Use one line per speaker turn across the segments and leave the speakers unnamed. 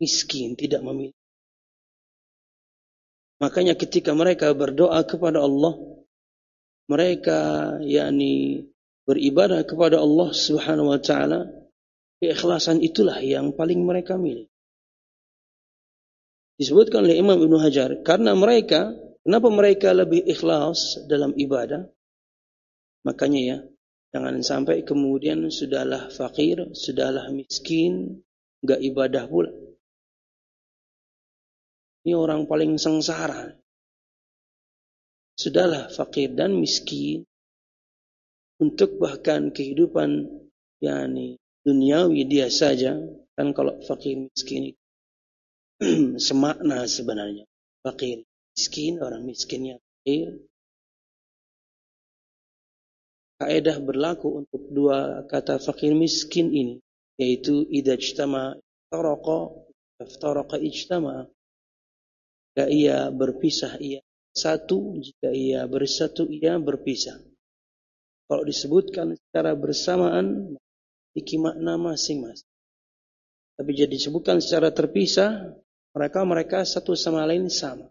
miskin, tidak memiliki. Makanya ketika mereka berdoa kepada Allah, mereka beribadah kepada Allah Subhanahu wa taala, keikhlasan itulah yang paling mereka miliki. Disebutkan oleh Imam Ibnu Hajar, kenapa mereka lebih ikhlas dalam ibadah? Makanya jangan sampai kemudian sudahlah fakir, sudahlah miskin, enggak ibadah pula. Ini orang paling sengsara. Sudahlah fakir dan miskin, untuk bahkan kehidupan duniawi dia saja, kan kalau fakir miskin itu semakna sebenarnya. Fakir miskin, orang miskinnya fakir. Kaidah berlaku untuk dua kata fakir miskin ini, yaitu idza ijtama iftaraqa ijtama. Jika ia berpisah, ia satu. Jika ia bersatu, ia berpisah. Kalau disebutkan secara bersamaan, memiliki makna masing-masing. Tapi jika disebutkan secara terpisah, mereka satu sama lain sama.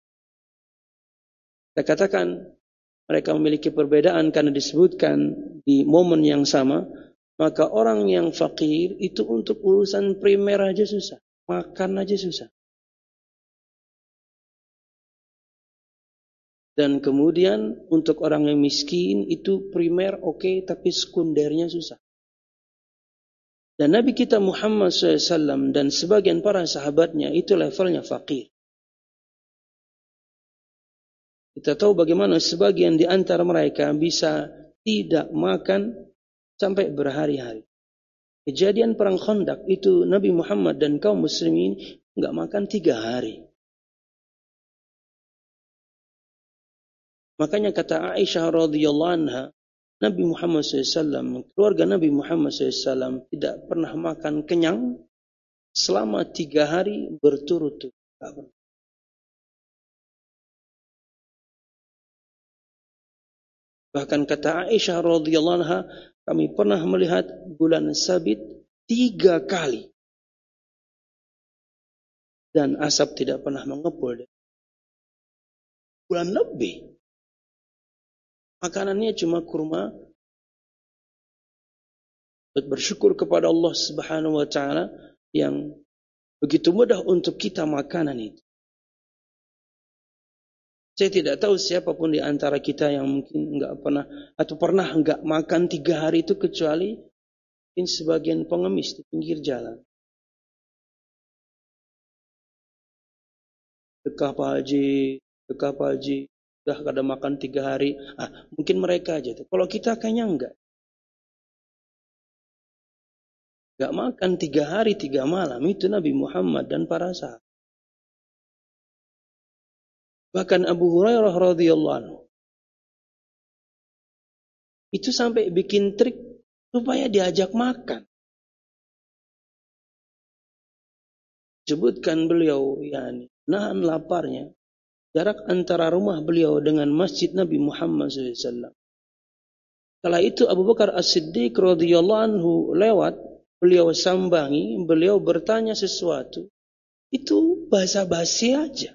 Kita katakan mereka memiliki perbedaan karena disebutkan di momen yang sama, maka orang yang fakir itu untuk urusan primer aja susah, makan aja susah. Dan kemudian untuk orang yang miskin itu primer oke, tapi sekundernya susah. Dan Nabi kita Muhammad SAW dan sebagian para sahabatnya itu levelnya fakir. Kita tahu bagaimana sebagian di antara mereka bisa tidak makan sampai berhari-hari. Kejadian perang Khandaq itu Nabi Muhammad dan kaum muslimin enggak makan 3 hari. Makanya kata Aisyah radhiyallahu anha, Nabi Muhammad SAW, keluarga Nabi Muhammad SAW tidak pernah makan kenyang selama 3 hari berturut-turut. Bahkan kata Aisyah radhiyallahu anha, kami pernah melihat bulan sabit 3 kali. Dan asap tidak pernah mengepul. Bulan lebih. Makanannya cuma kurma. Bersyukur kepada Allah Subhanahu wa taala yang begitu mudah untuk kita makanan itu. Saya tidak tahu siapapun di antara kita yang mungkin enggak pernah atau pernah enggak makan 3 hari itu, kecuali mungkin sebagian pengemis di pinggir jalan. Dekah Pak Haji, dah kada makan 3 hari. Mungkin mereka aja tuh. Kalau kita kayaknya enggak. Enggak makan 3 hari 3 malam itu Nabi Muhammad dan para sahabat. Bahkan Abu Hurairah radhiyallahu anhu itu sampai bikin trik supaya diajak makan. Sebutkan beliau nahan laparnya. Jarak antara rumah beliau dengan masjid Nabi Muhammad SAW. Kala itu Abu Bakar As-Siddiq radhiyallahu anhu lewat, beliau sambangi, beliau bertanya sesuatu. Itu basa-basi aja.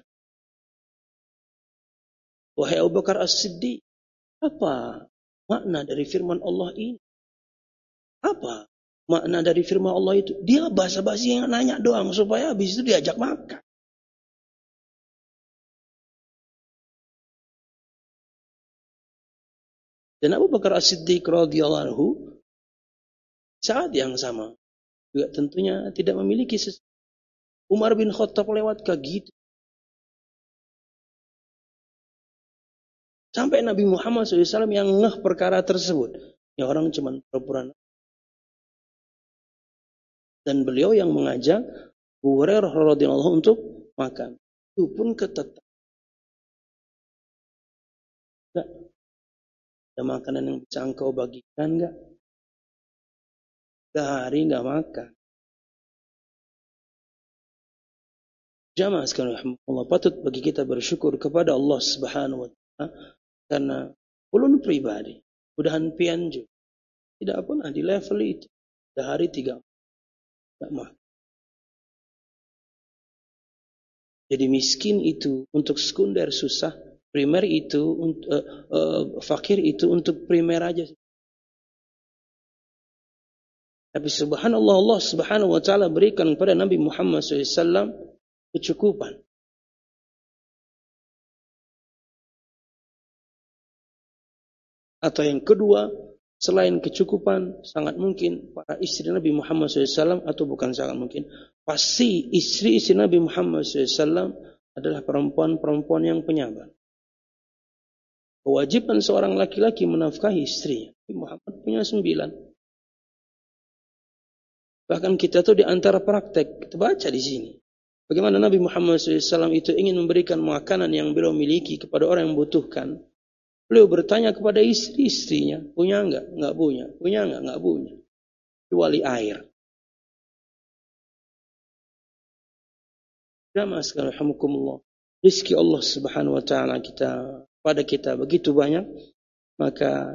Wahai Abu Bakar As-Siddiq, apa makna dari firman Allah ini? Apa makna dari firman Allah itu? Dia basa-basi yang nanya doang supaya habis itu diajak makan. Dan Abu Bakar As-Siddiq radhiyallahu anhu saat yang sama juga tentunya tidak memiliki sesuatu. Umar bin Khattab lewat kayak gitu. Sampai Nabi Muhammad SAW yang ngeh perkara tersebut. Ya orang cuma pura-pura. Dan beliau yang mengajak Abu Hurairah radhiyallahu anhu untuk makan. Itu pun ketetap. Enggak. Ada makanan yang bisa engkau bagikan enggak? Sehari enggak makan. Jamaah sekalian, Allah patut bagi kita bersyukur kepada Allah Subhanahu wa taala karena ulun pribadi, mudahan pian juga tidak pernah di level itu. Sehari 3 enggak makan. Jadi miskin itu untuk sekunder susah, primer itu fakir itu untuk primer aja. Tapi subhanallah, Allah subhanahu wa ta'ala berikan kepada Nabi Muhammad SAW kecukupan. Atau yang kedua, selain kecukupan, sangat mungkin para istri Nabi Muhammad SAW, atau bukan sangat mungkin, pasti istri-istri Nabi Muhammad SAW adalah perempuan-perempuan yang penyabar. Kewajiban seorang laki-laki menafkahi istrinya. Nabi Muhammad punya 9. Bahkan kita tuh di antara praktek, kita baca di sini. Bagaimana Nabi Muhammad SAW itu ingin memberikan makanan yang beliau miliki kepada orang yang membutuhkan. Beliau bertanya kepada istri-istrinya, punya enggak? Enggak punya. Punya enggak? Enggak punya. Kecuali air. Jamaah sekalian rahimakumullah. Rizki Allah Subhanahu wa taala pada kita begitu banyak, maka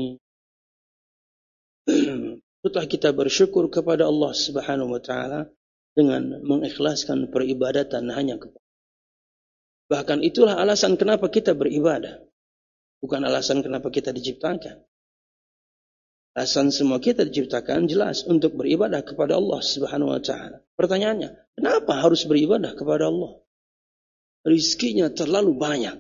setelah kita bersyukur kepada Allah Subhanahu wa taala dengan mengikhlaskan peribadatan hanya kepada. Bahkan itulah alasan kenapa kita beribadah. Bukan alasan kenapa kita diciptakan. Alasan semua kita diciptakan jelas untuk beribadah kepada Allah Subhanahu wa taala. Pertanyaannya, kenapa harus beribadah kepada Allah? Rizkinya terlalu banyak.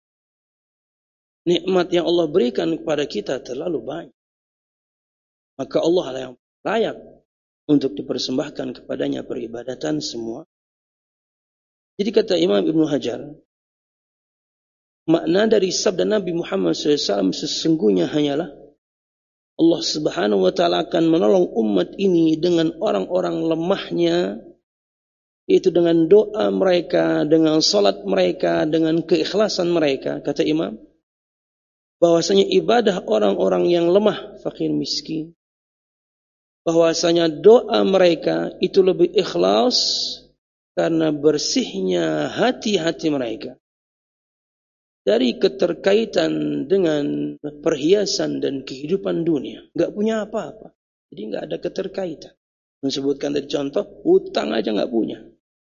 Nikmat yang Allah berikan kepada kita terlalu banyak. Maka Allah lah yang layak untuk dipersembahkan kepadanya peribadatan semua. Jadi kata Imam Ibnu Hajar, makna dari sabda Nabi Muhammad SAW sesungguhnya hanyalah Allah Subhanahu wa taala akan menolong umat ini dengan orang-orang lemahnya, yaitu dengan doa mereka, dengan salat mereka, dengan keikhlasan mereka. Kata Imam, bahwasanya ibadah orang-orang yang lemah, fakir, miskin, bahwasanya doa mereka itu lebih ikhlas karena bersihnya hati-hati mereka dari keterkaitan dengan perhiasan dan kehidupan dunia. Enggak punya apa-apa. Jadi enggak ada keterkaitan. Mensebutkan dari contoh, hutang aja enggak punya.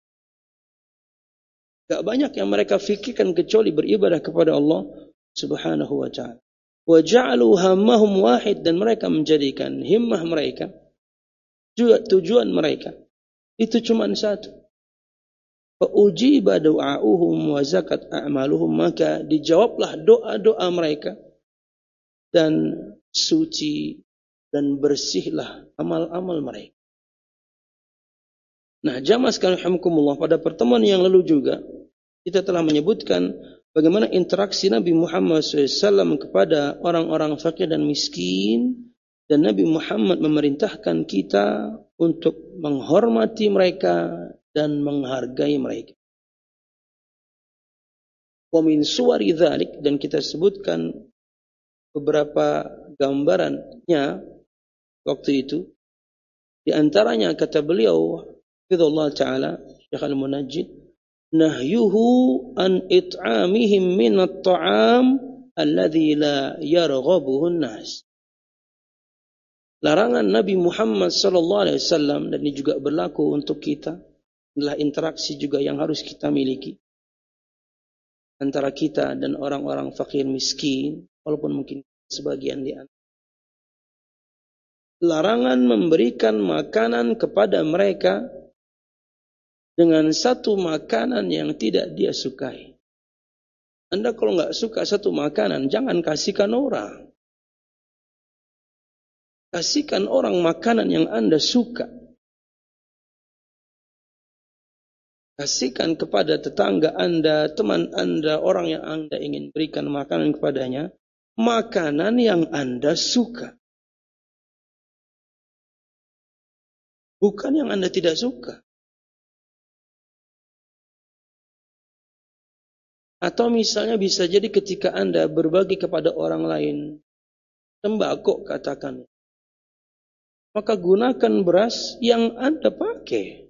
Enggak banyak yang mereka fikirkan kecuali beribadah kepada Allah Subhanahu wa ta'ala. Wa ja'alu hammahum wahid, dan mereka menjadikan himmah mereka, juga tujuan mereka itu cuma satu. Fa ujiba du'a'uhum wa zakat a'maluhum, maka dijawablah doa-doa mereka dan suci dan bersihlah amal-amal mereka. Nah, jamaah sekalian rahimakumullah, pada pertemuan yang lalu juga kita telah menyebutkan bagaimana interaksi Nabi Muhammad SAW kepada orang-orang fakir dan miskin, dan Nabi Muhammad memerintahkan kita untuk menghormati mereka dan menghargai mereka. Wa min suwari dzalik, dan kita sebutkan beberapa gambarannya waktu itu. Di antaranya kata beliau, Fidullah Ta'ala, Syekh Al-Munajjid, nahyuhu an it'amihim min at-ta'am alladhi la yarghabuhu an-nas. Larangan Nabi Muhammad SAW, dan ini juga berlaku untuk kita, adalah interaksi juga yang harus kita miliki antara kita dan orang-orang fakir miskin, walaupun mungkin sebagian di antara. Larangan memberikan makanan kepada mereka dengan satu makanan yang tidak dia sukai. Anda kalau nggak suka satu makanan, jangan kasihkan orang. Kasihkan orang makanan yang Anda suka. Kasihkan kepada tetangga Anda, teman Anda, orang yang Anda ingin berikan makanan kepadanya, makanan yang Anda suka. Bukan yang Anda tidak suka. Atau misalnya bisa jadi ketika Anda berbagi kepada orang lain, tembakau katakan, maka gunakan beras yang Anda pakai.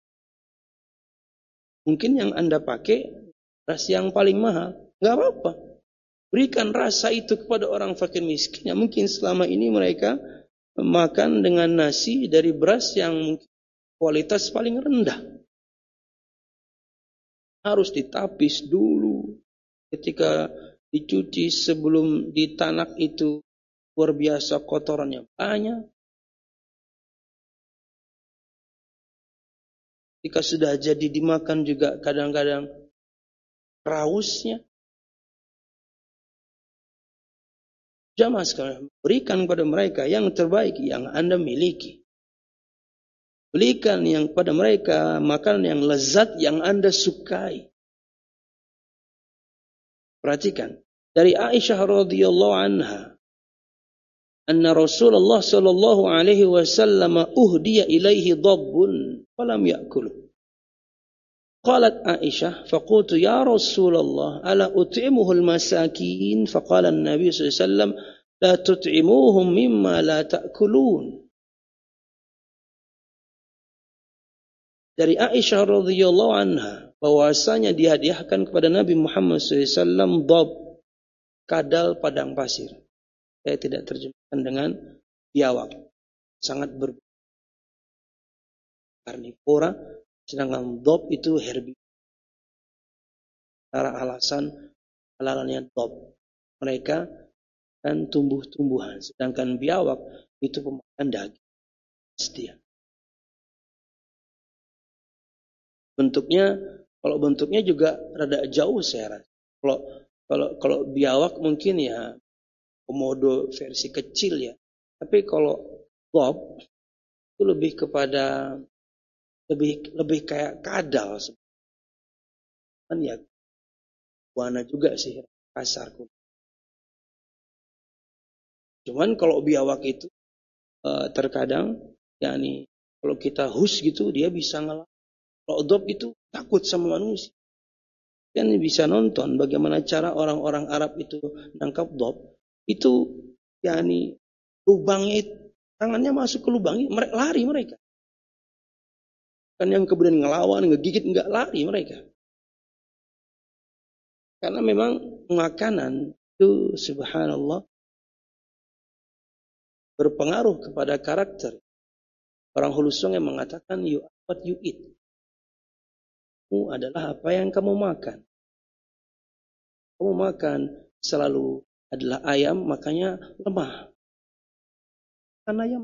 Mungkin yang Anda pakai beras yang paling mahal, nggak apa-apa. Berikan rasa itu kepada orang fakir miskin yang mungkin selama ini mereka makan dengan nasi dari beras yang mungkin kualitas paling rendah. harus ditapis dulu. Ketika dicuci sebelum ditanak itu luar biasa kotorannya banyak. Ketika sudah jadi dimakan juga kadang-kadang rausnya. Jamaah sekalian, berikan kepada mereka yang terbaik yang Anda miliki. Berikan yang pada mereka makanan yang lezat yang Anda sukai. Perhatikan, dari Aisyah radhiyallahu anha, anna Rasulullah sallallahu alaihi wasallam uhdiya ilaihi dhabbun falam ya'kuluh. Qalat Aisyah, faqultu ya Rasulullah, ala ut'imuhu al-masakin? Faqala an-nabi sallallahu alaihi wasallam, la tut'imuhum mimma la ta'kulun. Dari Aisyah radhiyallahu anha bahwasanya dihadiahkan kepada Nabi Muhammad SAW dhab, kadal padang pasir. Saya tidak terjemahkan dengan biawak. Sangat berbeda. Karnivora, sedangkan dhab itu herbivora. Cara alasan halalannya dhab, mereka kan tumbuh-tumbuhan, sedangkan biawak itu pemakan daging. Setia. Bentuknya, kalau bentuknya juga rada jauh saya rasa. Kalau biawak mungkin ya komodo versi kecil ya. Tapi kalau bob itu lebih kepada lebih kayak kadal. Kan ya warna juga sih kasar. Cuman kalau biawak itu terkadang yakni kalau kita hus gitu dia bisa ngelawan. Kalau dob itu takut sama manusia. Kan bisa nonton bagaimana cara orang-orang Arab itu nangkap dob. Itu yakni lubangnya itu, tangannya masuk ke lubangnya, mereka lari mereka. Kan yang kemudian ngelawan, ngegigit, enggak, lari mereka. Karena memang makanan itu subhanallah berpengaruh kepada karakter. Orang Hulu Sungai mengatakan you are what you eat. Kamu adalah apa yang kamu makan. Kamu makan selalu adalah ayam, makanya lemah. Makan ayam.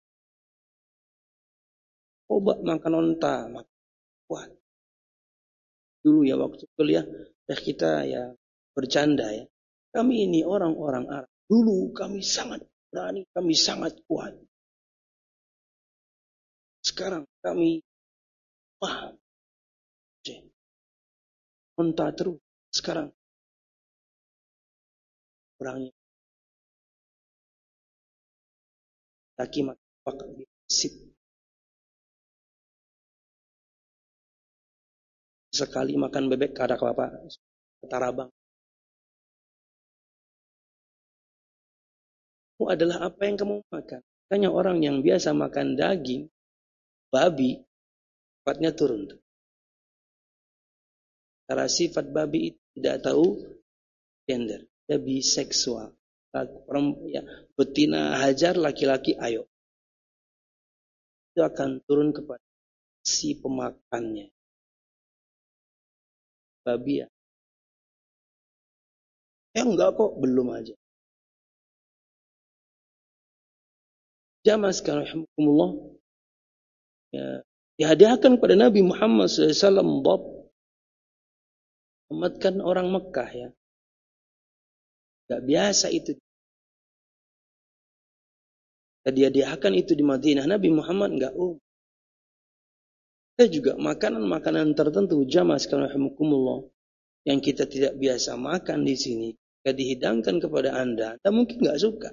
Coba makan onta, makan kuat. Dulu ya waktu kuliah, kita ya bercanda ya. Kami ini orang-orang Arab. Dulu kami sangat berani, kami sangat kuat. Sekarang kami paham. Onta terus. Sekarang orangnya laki makan sip. Sekali makan bebek kada kelapa tarabang. Kamu adalah apa yang kamu makan. Makanya orang yang biasa makan daging babi sifatnya turun. Karena sifat babi itu tidak tahu gender, dia biseksual. Ya, betina hajar, laki-laki ayo. Itu akan turun kepada si pemakannya. Babi ya. Enggak kok, belum aja. Jamaah sekalian rahimakumullah. Ya, dihadiahkan kepada Nabi Muhammad SAW bab mematkan orang Mekah ya. Gak biasa itu. Dia dihadiahkan itu di Madinah. Nabi Muhammad enggak Kita juga makanan-makanan tertentu jamaah sekalian rahimakumullah yang kita tidak biasa makan di sini. Jika dihidangkan kepada Anda mungkin enggak suka.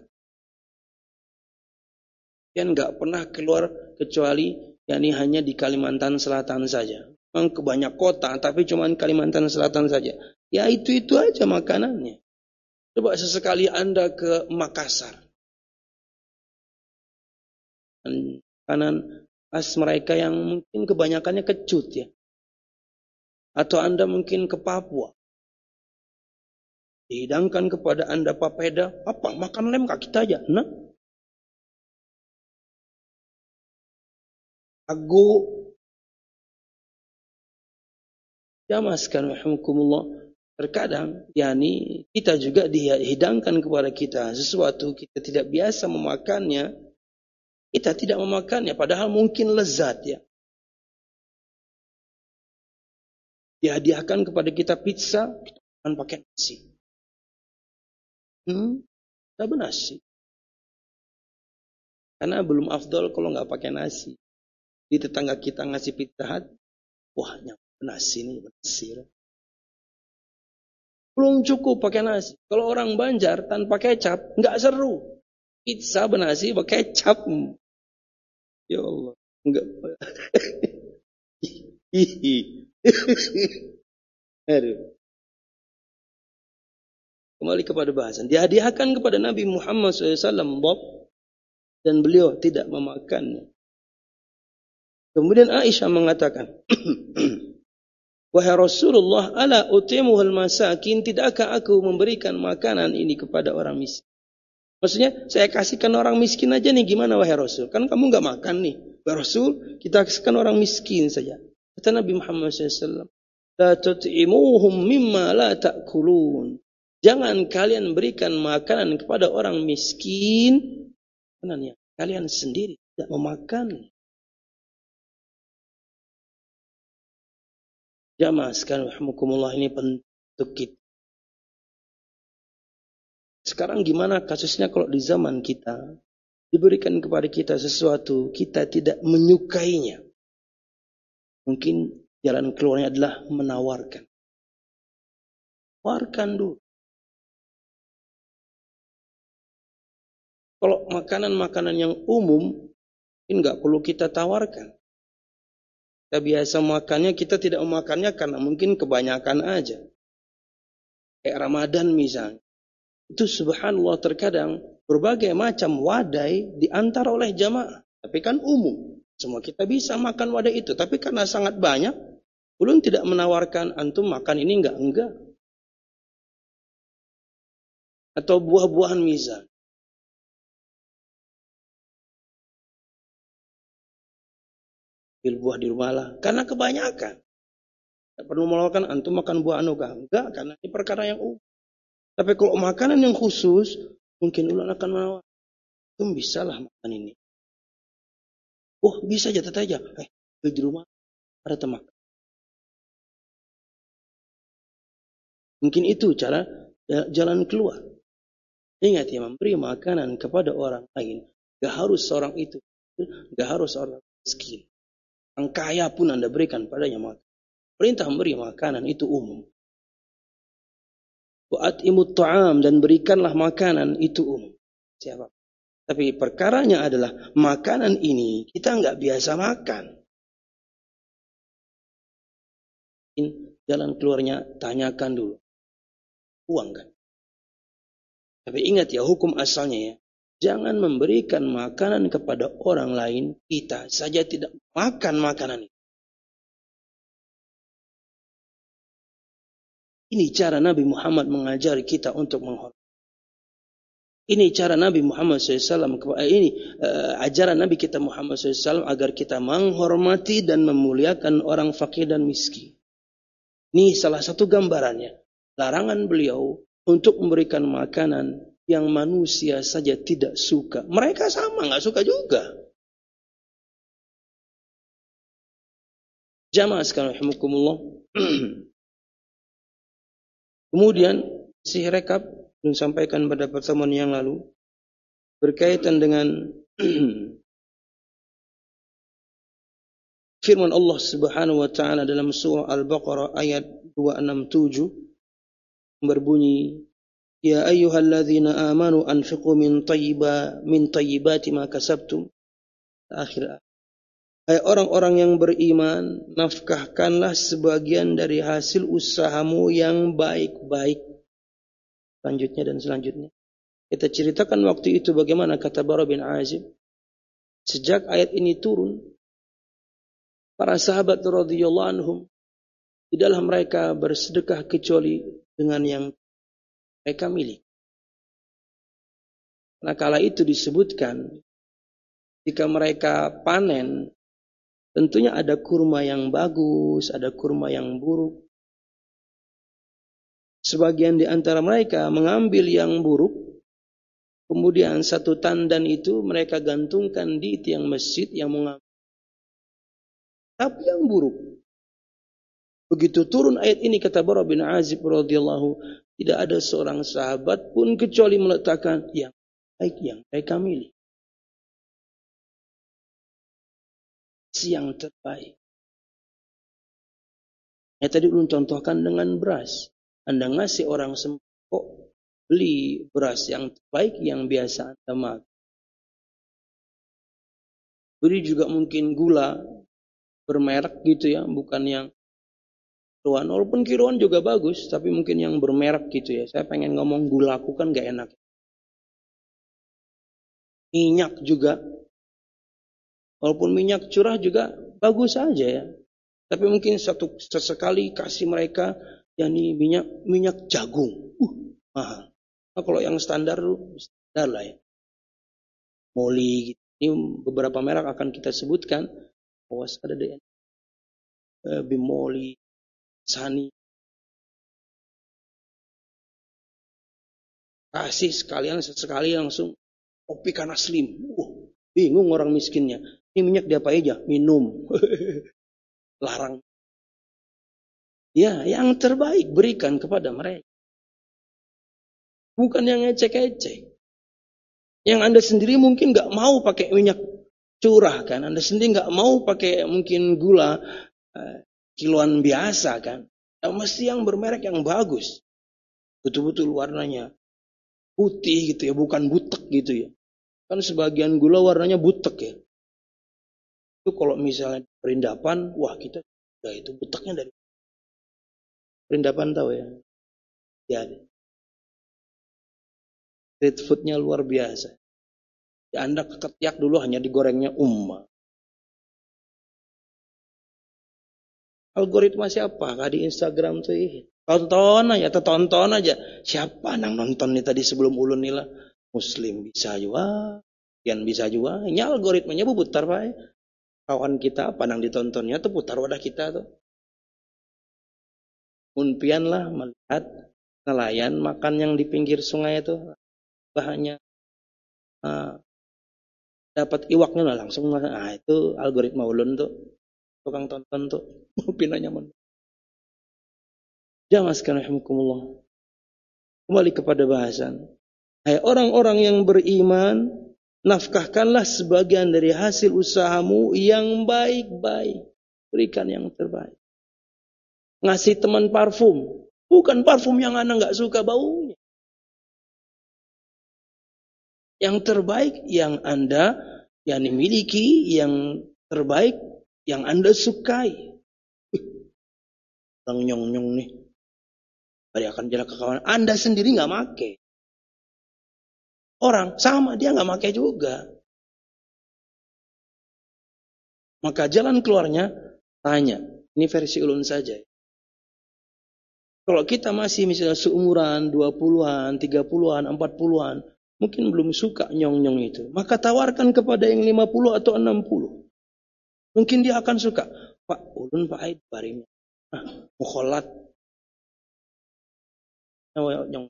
Yang enggak pernah keluar kecuali yakni hanya di Kalimantan Selatan saja. Memang kebanyak kota tapi cuma Kalimantan Selatan saja. Ya itu aja makanannya. Coba sesekali Anda ke Makassar. Makanan khas mereka yang mungkin kebanyakannya kecut ya. Atau Anda mungkin ke Papua. Dihidangkan kepada Anda papeda, apa makan lem kaki aja. Nah. Ago. Jamaah sekalian rahimakumullah, terkadang kita juga dihidangkan kepada kita sesuatu kita tidak biasa memakannya, kita tidak memakannya padahal mungkin lezat ya. Dihadiahkan kepada kita pizza, kita makan pakai nasi. Tapi nasi. Karena belum afdol kalau nggak pakai nasi. Di tetangga kita ngasih pizza hut, wah nasi nih, nasi. Belum cukup pakai nasi. Kalau orang Banjar tanpa kecap, nggak seru. Pizza bernasi pakai kecap. Ya Allah. Enggak. Aduh. Kembali kepada bahasan. Dihadiahkan kepada Nabi Muhammad SAW, Bob. Dan beliau tidak memakannya. Kemudian Aisyah mengatakan, wahai Rasulullah, ala utimuhul masakin, tidakkah aku memberikan makanan ini kepada orang miskin? Maksudnya, saya kasihkan orang miskin aja nih, gimana wahai Rasul? Kan kamu nggak makan nih. Wahai Rasul, kita kasihkan orang miskin saja. Kata Nabi Muhammad SAW, la tut'imuhum mimma la ta'kulun. Jangan kalian berikan makanan kepada orang miskin yang kalian sendiri tidak memakan. Jamaah sekalian rahimakumullah, ini penting untuk kita. Sekarang gimana kasusnya kalau di zaman kita diberikan kepada kita sesuatu kita tidak menyukainya? Mungkin jalan keluarnya adalah menawarkan. Tawarkan dulu. Kalau makanan-makanan yang umum, nggak perlu kita tawarkan. Kita biasa makannya, kita tidak memakannya karena mungkin kebanyakan aja. Kayak Ramadan misalnya. Itu subhanallah terkadang berbagai macam wadai diantar oleh jamaah. Tapi kan umum. Semua kita bisa makan wadai itu. Tapi karena sangat banyak, belum tidak menawarkan antum makan ini enggak. Atau buah-buahan misalnya. Buah di rumah lah. Karena kebanyakan. Tidak perlu menawarkan antum makan buah anugerah. Enggak, karena ini perkara yang umum. Tapi kalau makanan yang khusus, mungkin ulang akan menawarkan. Antum bisa lah makan ini. Oh bisa aja, tetap aja. Di rumah ada teman. Mungkin itu cara jalan keluar. Ingat ya, memberi makanan kepada orang lain. Gak harus seorang itu. Gak harus orang miskin. Yang kaya pun Anda berikan padanya makan. Perintah memberi makanan itu umum. Wa'atimut ta'am, dan berikanlah makanan itu umum. Siapa? Tapi perkaranya adalah makanan ini kita nggak biasa makan. Jalan keluarnya tanyakan dulu. Uang kan? Tapi ingat ya, hukum asalnya ya. Jangan memberikan makanan kepada orang lain, kita saja tidak makan makanan itu. Ini cara Nabi Muhammad mengajari kita untuk menghormati. Ini cara Nabi Muhammad SAW, ajaran Nabi kita Muhammad SAW agar kita menghormati dan memuliakan orang fakir dan miskin. Ini salah satu gambarannya. Larangan beliau untuk memberikan makanan yang manusia saja tidak suka. Mereka sama, nggak suka juga. Jamaah sekalian rahimakumullah. Kemudian si rekap yang sampaikan pada pertemuan yang lalu berkaitan dengan firman Allah Subhanahu wa taala dalam surah Al-Baqarah ayat 267 berbunyi, ya ayyuhalladzina amanu anfiqu min tayyibati ma kasabtum. Akhir. Hai orang-orang yang beriman, nafkahkanlah sebagian dari hasil usahamu yang baik-baik. Selanjutnya dan selanjutnya. Kita ceritakan waktu itu bagaimana kata Bara bin Azib. Sejak ayat ini turun, para sahabat radhiyallahu anhum tidaklah mereka bersedekah kecuali dengan yang mereka miliki. Nah, kala itu disebutkan jika mereka panen, tentunya ada kurma yang bagus, ada kurma yang buruk. sebagian di antara mereka mengambil yang buruk, kemudian satu tandan itu mereka gantungkan di tiang masjid yang mengambil. Tapi yang buruk. Begitu turun ayat ini kata Bara bin Azib radhiyallahu, tidak ada seorang sahabat pun kecuali meletakkan yang baik yang mereka milih. Yang terbaik. Tadi belum contohkan dengan beras. Anda ngasih orang sembako, beli beras yang terbaik yang biasa Anda makan. Beli juga mungkin gula bermerek gitu ya, bukan yang kiloan. Walaupun kiloan juga bagus, tapi mungkin yang bermerek gitu ya. Saya pengen ngomong gulaku kan gak enak. Minyak juga, walaupun minyak curah juga bagus saja ya. Tapi mungkin sesekali kasih mereka yakni minyak jagung. Mahal. Nah, kalau yang standar lah ya. Moli gitu. Ini beberapa merek akan kita sebutkan. Awas ada deh. Bimoli, Sani. Kasih sesekali langsung kopi karena slim. Bingung orang miskinnya. Ini minyak diapain aja? Minum. Larang. Ya, yang terbaik berikan kepada mereka. Bukan yang ecek-ecek. Yang Anda sendiri mungkin nggak mau pakai minyak curah kan. Anda sendiri nggak mau pakai mungkin gula kiloan biasa kan. Mesti yang bermerek yang bagus. Betul-betul warnanya putih gitu ya. Bukan butek gitu ya. Kan sebagian gula warnanya butek ya. Itu kalau misalnya perindapan, wah kita ya itu buteknya dari perindapan tahu ya. Ya. Street foodnya luar biasa. Ya, Anda ketiak dulu hanya digorengnya umma. Algoritma siapa? Di Instagram tuh tonton aja. Siapa nang nonton nih tadi sebelum ulun nih lah. Muslim bisa juga, yang bisa juga. Ini algoritmanya putar Pak. Kawan kita apa nang ditontonnya tuh putar wadah kita tuh. Unpian lah melihat nelayan makan yang di pinggir sungai itu bahannya dapat iwaknya lah langsung. Nah itu algoritma ulun tuh tukang tonton tuh pinanya mon. Jamaah sekalian rahimakumullah. Kembali kepada bahasan. Hai orang-orang yang beriman, nafkahkanlah sebagian dari hasil usahamu yang baik-baik. Berikan yang terbaik. Ngasih teman parfum. Bukan parfum yang Anda nggak suka baunya. Yang terbaik yang Anda yang miliki, yang terbaik yang Anda sukai. Orang nyong-nyong nih. Bari akan jalan ke kawan. Anda sendiri nggak make. Orang sama dia nggak make juga. Maka jalan keluarnya tanya. Ini versi ulun saja. Kalau kita masih misalnya seumuran 20-an, 30-an, 40-an, mungkin belum suka nyong-nyong itu. Maka tawarkan kepada yang 50 atau 60. Mungkin dia akan suka. Pak, ulun Pak Aid barimnya. Mukholat. Nyong.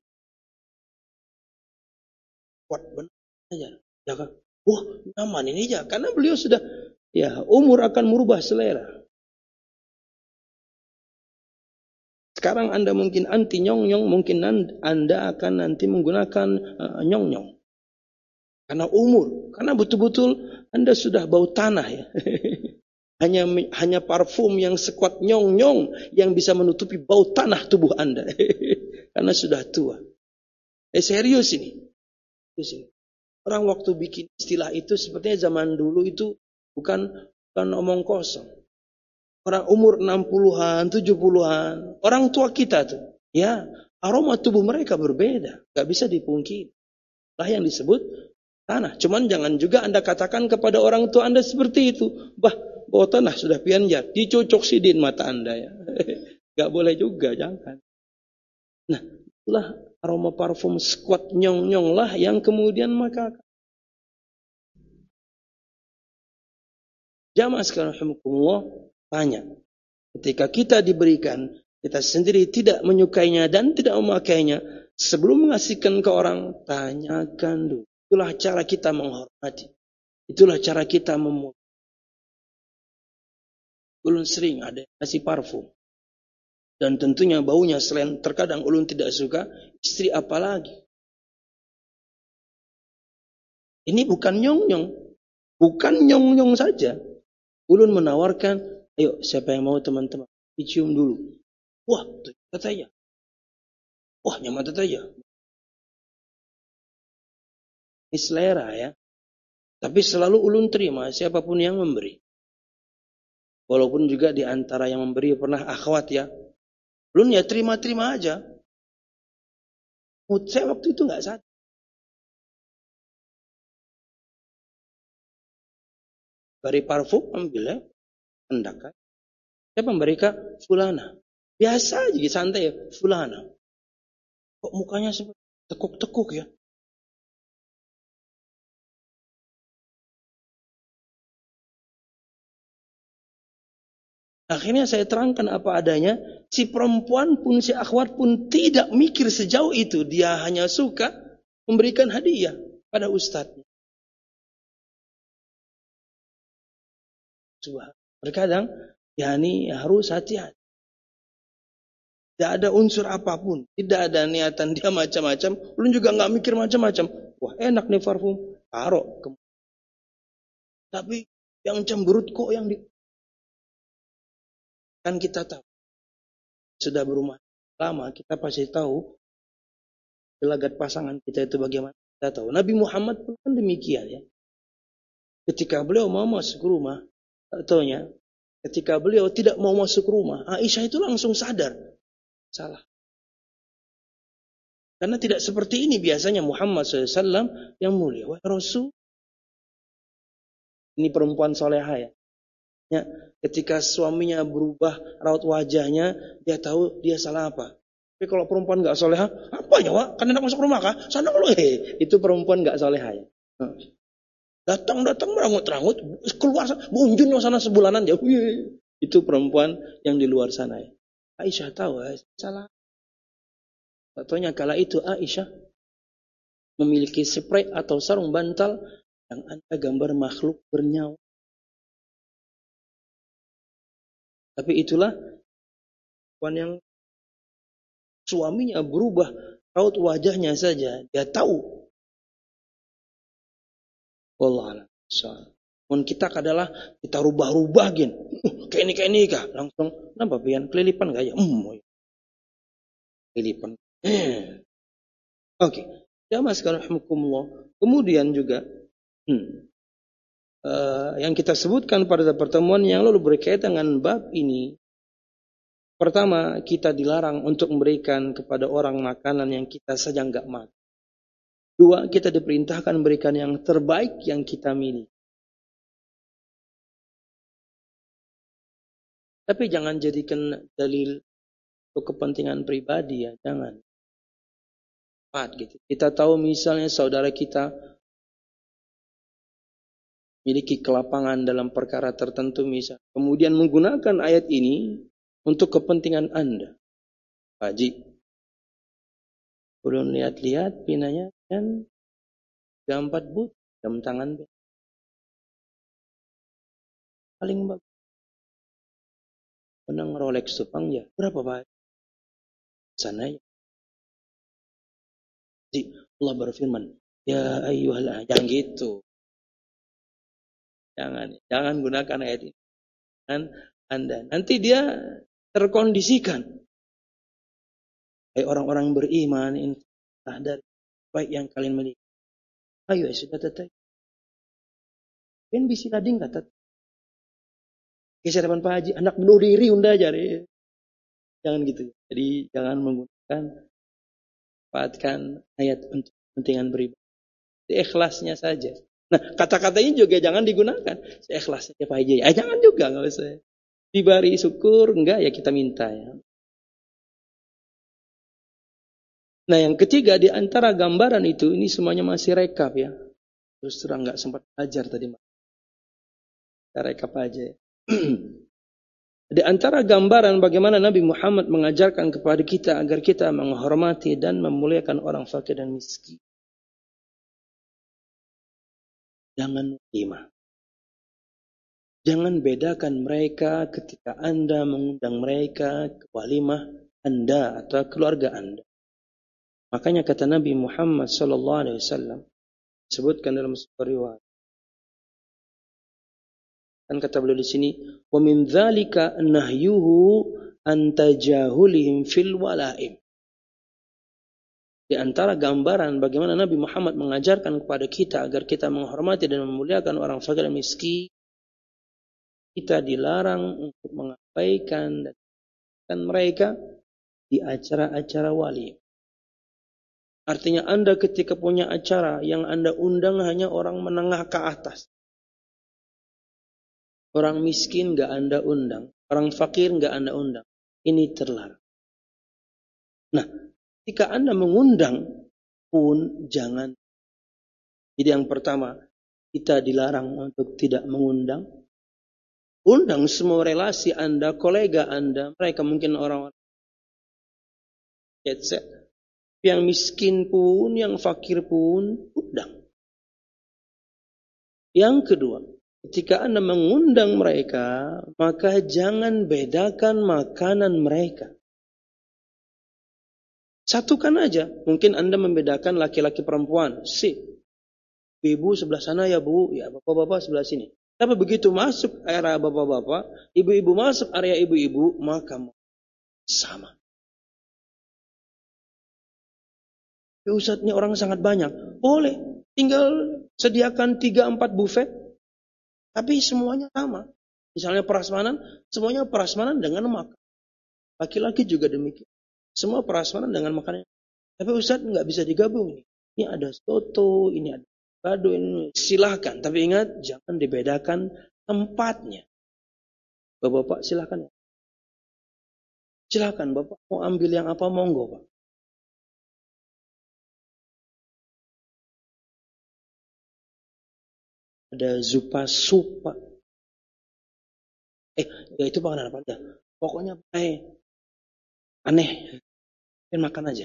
Kuat benar aja. Ya kan? Wah, nyaman ini aja. Karena beliau sudah, ya umur akan merubah selera. Sekarang Anda mungkin anti nyong-nyong, mungkin Anda akan nanti menggunakan nyong-nyong. Karena umur, karena betul-betul Anda sudah bau tanah ya. hanya parfum yang sekuat nyong-nyong yang bisa menutupi bau tanah tubuh Anda. Karena sudah tua. Serius ini. Orang waktu bikin istilah itu sepertinya zaman dulu itu bukan omong kosong. Orang umur 60-an, 70-an, orang tua kita tuh, ya, aroma tubuh mereka berbeda, gak bisa dipungkiri. Lah yang disebut tanah. Cuman jangan juga Anda katakan kepada orang tua Anda seperti itu. Bau tanah sudah pianjat, dicocok sidin mata Anda ya. Gak boleh juga, jangan. Nah, itulah aroma parfum squat nyong-nyong lah yang kemudian maka jamaah sekalian rahimakumullah. Tanya, ketika kita diberikan kita sendiri tidak menyukainya dan tidak memakainya, sebelum mengasihkan ke orang, tanyakan dulu. Itulah cara kita menghormati. Itulah cara kita memuji. Ulun sering ada yang kasih parfum. Dan tentunya baunya selain terkadang ulun tidak suka, istri apalagi. Ini bukan nyong-nyong. Bukan nyong-nyong saja. Ulun menawarkan, ayo siapa yang mau teman-teman, dicium dulu. Wah, katanya. Wah, nyaman katanya. Ini selera ya. Tapi selalu ulun terima siapapun yang memberi. Walaupun juga di antara yang memberi pernah akhwat ya. Ulun ya terima-terima aja. Mood saya waktu itu nggak sadar. Beri parfum ambil ya. Hendak. Siapa memberikan? Fulana. Biasa aja santai ya. Fulana. Kok mukanya seperti tekuk-tekuk ya. Akhirnya saya terangkan apa adanya. Si perempuan pun, si akhwat pun tidak mikir sejauh itu. Dia hanya suka memberikan hadiah pada ustadznya. Terkadang, ya ini harus hati-hati. Tidak ada unsur apapun. Tidak ada niatan dia macam-macam. Lu juga nggak mikir macam-macam. Wah enak nih parfum. Taruh. Tapi yang cemberut kok yang di... Kan kita tahu. Sudah berumah lama, kita pasti tahu gelagat pasangan kita itu bagaimana. Kita tahu. Nabi Muhammad pun kan demikian ya. Ketika beliau mau masuk rumah, taunya, ketika beliau tidak mau masuk rumah, Aisyah itu langsung sadar. Salah. Karena tidak seperti ini biasanya Muhammad SAW yang mulia. Wah Rasul. Ini perempuan soleha ya. Ya, ketika suaminya berubah raut wajahnya, dia tahu dia salah apa. Tapi kalau perempuan nggak soleha, apa ya Wak? Kan enak masuk rumah kah? Sana lo itu perempuan nggak soleha ya. Datang merangut-rangut, keluar bunjun sana sebulanan ya. Itu perempuan yang di luar sana ya. Aisyah tahu salah. Contohnya kala itu Aisyah memiliki spray atau sarung bantal yang ada gambar makhluk bernyawa. Tapi itulah perempuan yang suaminya berubah raut wajahnya saja, dia tahu. Wallah mun kita adalah kita rubah-rubah gin. Kayak ini kah? Langsung kenapa pian kelilipan enggak ya? Kelilipan. Oke. Ya Mas rahmukumullah. Kemudian juga yang kita sebutkan pada pertemuan yang lalu berkaitan dengan bab ini. Pertama, kita dilarang untuk memberikan kepada orang makanan yang kita saja enggak makan. Dua, kita diperintahkan memberikan yang terbaik yang kita miliki. Tapi jangan jadikan dalil untuk kepentingan pribadi ya, jangan. Gitu. Kita tahu misalnya saudara kita memiliki kelapangan dalam perkara tertentu misal, kemudian menggunakan ayat ini untuk kepentingan Anda. Haji. Belum lihat-lihat pinanya kan 4 but jam tangan paling bagus. Menang Rolex Jepang ya berapa Pak? Sana ya. Jadi Allah berfirman, ya ayyuhal jangan gitu. Jangan gunakan ayat ini. Dan Anda nanti dia terkondisikan. Hai orang-orang beriman, entah dari baik yang kalian miliki. Ayo sudah tetap. Kan bisa lading kata. Geser depan Pak Haji, anak bunuh diri unda aja deh. Jangan gitu. Jadi jangan menggunakan ayat untuk kepentingan beribadah. Ikhlasnya saja. Nah, kata-katanya juga jangan digunakan. Seikhlasnya Pak Haji. Jangan juga, enggak usah. Diberi syukur, enggak ya kita minta ya. Nah, yang ketiga di antara gambaran itu, ini semuanya masih rekap ya. Terus terang enggak sempat belajar tadi. Kita rekap aja. Di antara gambaran bagaimana Nabi Muhammad mengajarkan kepada kita agar kita menghormati dan memuliakan orang fakir dan miskin. Jangan terima. Jangan bedakan mereka ketika Anda mengundang mereka ke walimah Anda atau keluarga Anda. Makanya kata Nabi Muhammad SAW disebutkan dalam sebuah riwayat. Kan kata beliau di sini, wa min dzalika nahyuhu an tajahulihim fil walaim. Di antara gambaran bagaimana Nabi Muhammad mengajarkan kepada kita agar kita menghormati dan memuliakan orang fakir dan miskin, kita dilarang untuk mengabaikan dan mereka di acara-acara wali. Artinya Anda ketika punya acara yang Anda undang hanya orang menengah ke atas. Orang miskin gak Anda undang. Orang fakir gak Anda undang. Ini terlarang. Nah, ketika Anda mengundang pun jangan. Jadi yang pertama, kita dilarang untuk tidak mengundang. Undang semua relasi Anda, kolega Anda, mereka mungkin orang-orang yang miskin pun, yang fakir pun, undang. Yang kedua, ketika Anda mengundang mereka, maka jangan bedakan makanan mereka. Satukan aja. Mungkin Anda membedakan laki-laki perempuan. Ibu sebelah sana ya bu, ya bapak-bapak sebelah sini. Tapi begitu masuk area bapak-bapak, ibu-ibu masuk area ibu-ibu, maka sama. Ya Ustadz, ini orang sangat banyak. Boleh, tinggal sediakan 3-4 buffet. Tapi semuanya sama. Misalnya prasmanan, semuanya prasmanan dengan makan. Laki-laki juga demikian. Semua prasmanan dengan makannya. Tapi Ustadz nggak bisa digabung. Ini ada soto, ini ada gado, ini. Silahkan. Tapi ingat, jangan dibedakan tempatnya. Bapak-bapak silahkan. Silahkan, Bapak mau ambil yang apa, monggo Pak. Ada zupa supa. Ya itu makanan apa aja. Pokoknya aneh. Dan makan aja.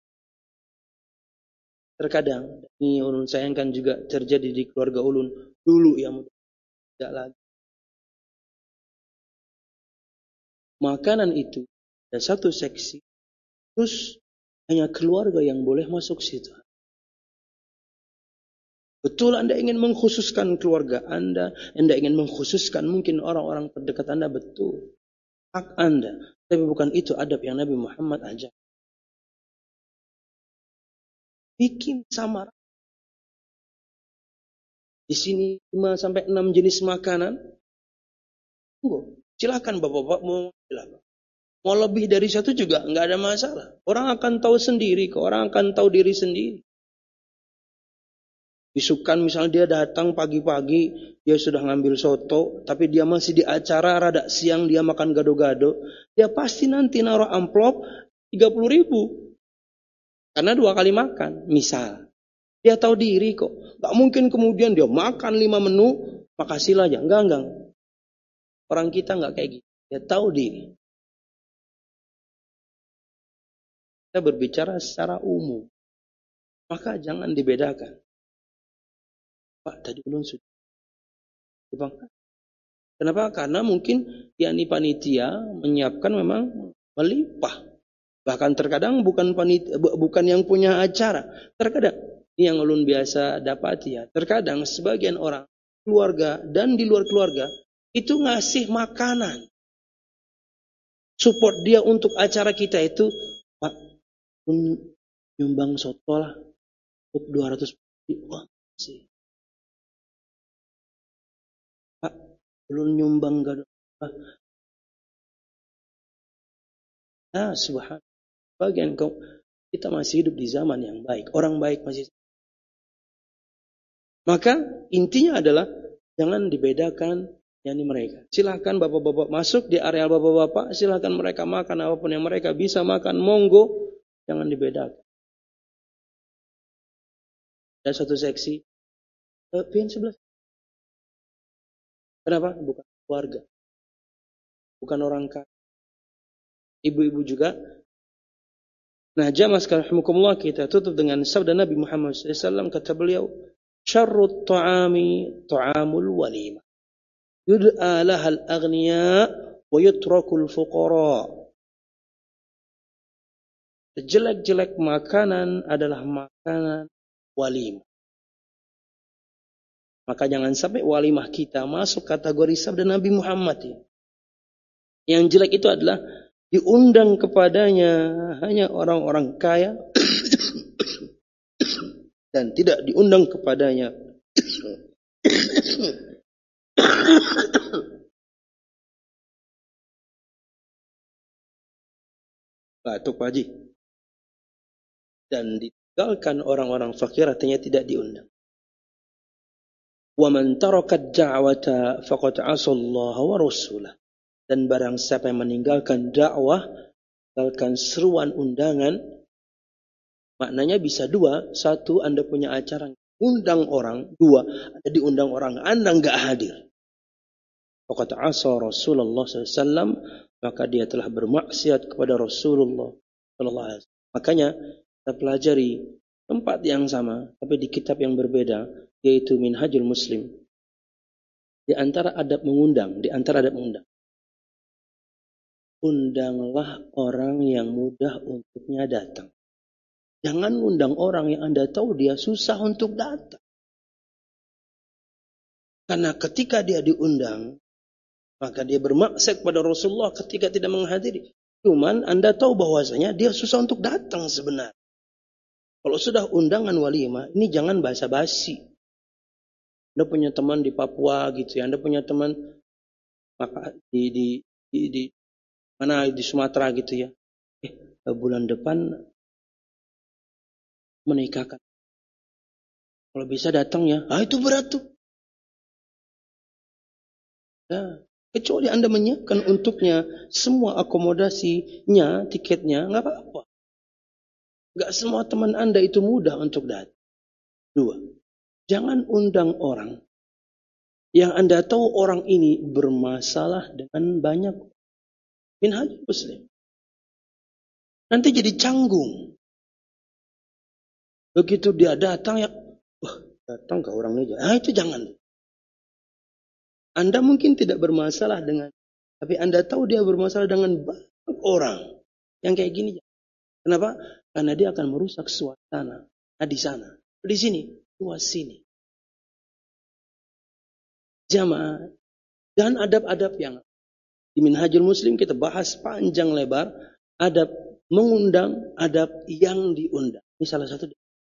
Terkadang, ini ulun sayangkan juga terjadi di keluarga ulun. Dulu yang tidak lagi. Makanan itu ada satu seksi. Terus hanya keluarga yang boleh masuk situ. Betul Anda ingin mengkhususkan keluarga Anda ingin mengkhususkan mungkin orang-orang terdekat Anda, betul. Hak Anda. Tapi bukan itu adab yang Nabi Muhammad ajar. Bikin samar. Di sini 5-6 jenis makanan. Silakan bapak-bapak mau silakan. Mau lebih dari satu juga nggak ada masalah. Orang akan tahu sendiri, orang akan tahu diri sendiri. Isukan misalnya dia datang pagi-pagi, dia sudah ngambil soto, tapi dia masih di acara rada siang dia makan gado-gado, dia pasti nanti naruh amplop 30.000. Karena 2 kali makan, misal. Dia tahu diri kok. Gak mungkin kemudian dia makan 5 menu, makasih aja. Enggak. Orang kita gak kayak gitu. Dia tahu diri. Kita berbicara secara umum. Maka jangan dibedakan. Pak, tadi belum sudah. Bang, kenapa? Karena mungkin yakni panitia menyiapkan memang melimpah. Bahkan terkadang bukan yang punya acara. Terkadang ini yang ulun biasa dapati ya. Terkadang sebagian orang keluarga dan di luar keluarga itu ngasih makanan. Support dia untuk acara kita itu, Pak, nyumbang soto lah untuk 200 wah sih. Pak, belum nyumbang gado. Nah, subhanallah. Bagian kita masih hidup di zaman yang baik. Orang baik masih. Maka intinya adalah jangan dibedakan yakni mereka. Silahkan bapak-bapak masuk di area bapak-bapak. Silahkan mereka makan apapun yang mereka bisa makan. Monggo. Jangan dibedakan. Ada satu seksi. Pian sebelah. Kenapa? Bukan keluarga. bukan orang kaya. Ibu-ibu juga. Nah, jamaah sekalian rahimakumullah, kita tutup dengan sabda Nabi Muhammad SAW. Kata beliau, syarrut ta'ami ta'amul walimah. Yud'a lahal aghniya wa yutrakul fuqara. Jelek-jelek makanan adalah makanan walimah. Maka jangan sampai walimah kita masuk kategori sabda Nabi Muhammad. Yang jelek itu adalah diundang kepadanya hanya orang-orang kaya dan tidak diundang kepadanya batuk Pak Haji. Dan ditinggalkan orang-orang fakir, artinya tidak diundang. وَمَنْ تَرَكَ الدَّعْوَةَ فَقَدْ عَصَى اللَّهَ وَرَسُولَهُ. Dan barang siapa yang meninggalkan dakwah, meninggalkan seruan undangan, maknanya bisa dua. Satu, Anda punya acara undang orang. Dua, Anda diundang orang, Anda enggak hadir. Faqad 'asa Rasulullah SAW, maka dia telah bermaksiat kepada Rasulullah SAW. Makanya kita pelajari tempat yang sama, tapi di kitab yang berbeda, yaitu Minhajul Muslim. Di antara adab mengundang, undanglah orang yang mudah untuknya datang. Jangan undang orang yang Anda tahu dia susah untuk datang. Karena ketika dia diundang, maka dia bermaksud kepada Rasulullah ketika tidak menghadiri. Cuman Anda tahu bahwasanya dia susah untuk datang sebenarnya. Kalau sudah undangan walimah, ini jangan basa-basi. Anda punya teman di Papua gitu ya, Anda punya teman maka di mana di Sumatera gitu ya. Bulan depan menikahkan. Kalau bisa datang ya. Itu berat tuh. Ya, kecuali Anda menyiapkan untuknya semua akomodasinya, tiketnya, nggak apa-apa. Nggak semua teman Anda itu mudah untuk datang. Dua, jangan undang orang yang Anda tahu orang ini bermasalah dengan banyak Minhajul Muslim. Nanti jadi canggung. Begitu dia datang ya, datang ke orang ini. Itu jangan. Anda mungkin tidak bermasalah dengan, tapi Anda tahu dia bermasalah dengan banyak orang yang kayak gini. Kenapa? Karena dia akan merusak suasana. Di sana, di sini, luas sini. Jamaah dan adab-adab yang di Minhajul Muslim kita bahas panjang lebar. Adab mengundang, adab yang diundang. Ini salah satu.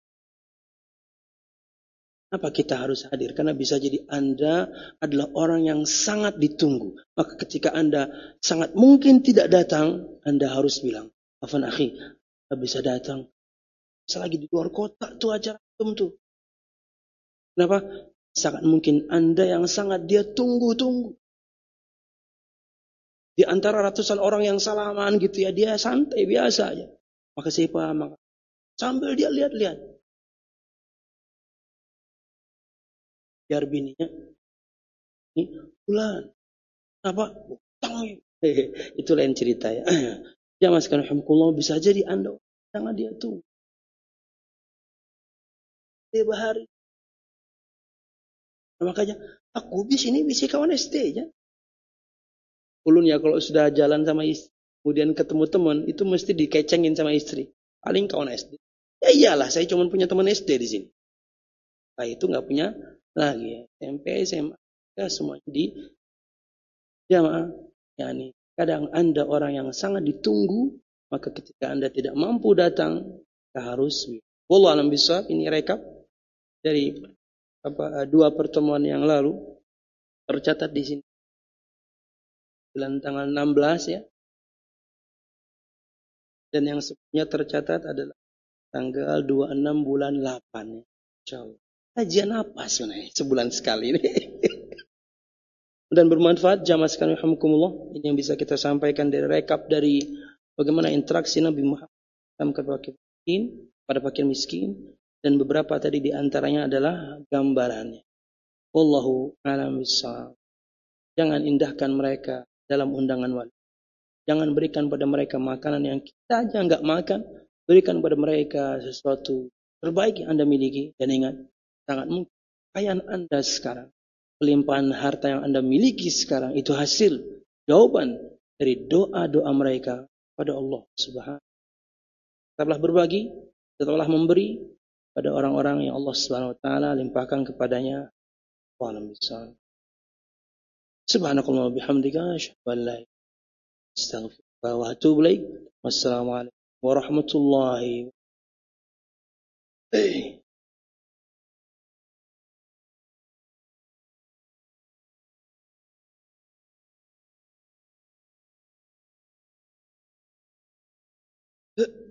Kenapa kita harus hadir? Karena bisa jadi Anda adalah orang yang sangat ditunggu. Maka ketika Anda sangat mungkin tidak datang, Anda harus bilang, Afan akhi, Anda bisa datang. Selagi di luar kota tuh acara tuh. Kenapa? Sangat mungkin Anda yang sangat dia tunggu-tunggu. Di antara ratusan orang yang salaman gitu ya, dia santai biasa aja. Maka saya paham. Sambil dia lihat-lihat. Biar bininya, ini bulan. Apa? Utang. Itu lain cerita ya. Jamaah sekalian rahimakumullah, bisa jadi Anda jangan dia tunggu. Dia bahari. Makanya aku di sini bisa kawan SD ya. Ulun ya kalau sudah jalan sama istri, kemudian ketemu teman, itu mesti dikecengin sama istri. Paling kawan SD. Ya iyalah, saya cuma punya teman SD di sini. Nah itu nggak punya lagi. SMP, SMA, ya semuanya di jamaah. Yani kadang Anda orang yang sangat ditunggu, maka ketika Anda tidak mampu datang, kita harus. Wallahu a'lam bishawab. Ini rekap dari dua pertemuan yang lalu tercatat di sini. Bulan tanggal 16 ya. Dan yang sebelumnya tercatat adalah tanggal 26 bulan 8 ya. Insyaallah. Kajian apa sebenarnya? Sebulan sekali ini. Dan bermanfaat jamaah sekalian rahimakumullah. Ini yang bisa kita sampaikan dari rekap dari bagaimana interaksi Nabi Muhammad pada fakir miskin. Dan beberapa tadi di antaranya adalah gambarannya. Wallahu a'lam bishawab. Jangan indahkan mereka dalam undangan wali. Jangan berikan pada mereka makanan yang kita aja nggak makan. Berikan pada mereka sesuatu terbaik yang Anda miliki. Dan ingat, sangat mungkin kekayaan Anda sekarang, kelimpahan harta yang Anda miliki sekarang, itu hasil jawaban dari doa-doa mereka pada Allah Subhanahu. Setelah berbagi, setelah memberi pada orang-orang yang Allah Subhanahu wa taala limpahkan kepadanya. Wallahu a'lam. Subhanakallahumma bihamdika asyhadu an la ilaha illa anta astaghfiruka wa atubu ilaik. Wassalamualaikum warahmatullahi wabarakatuh.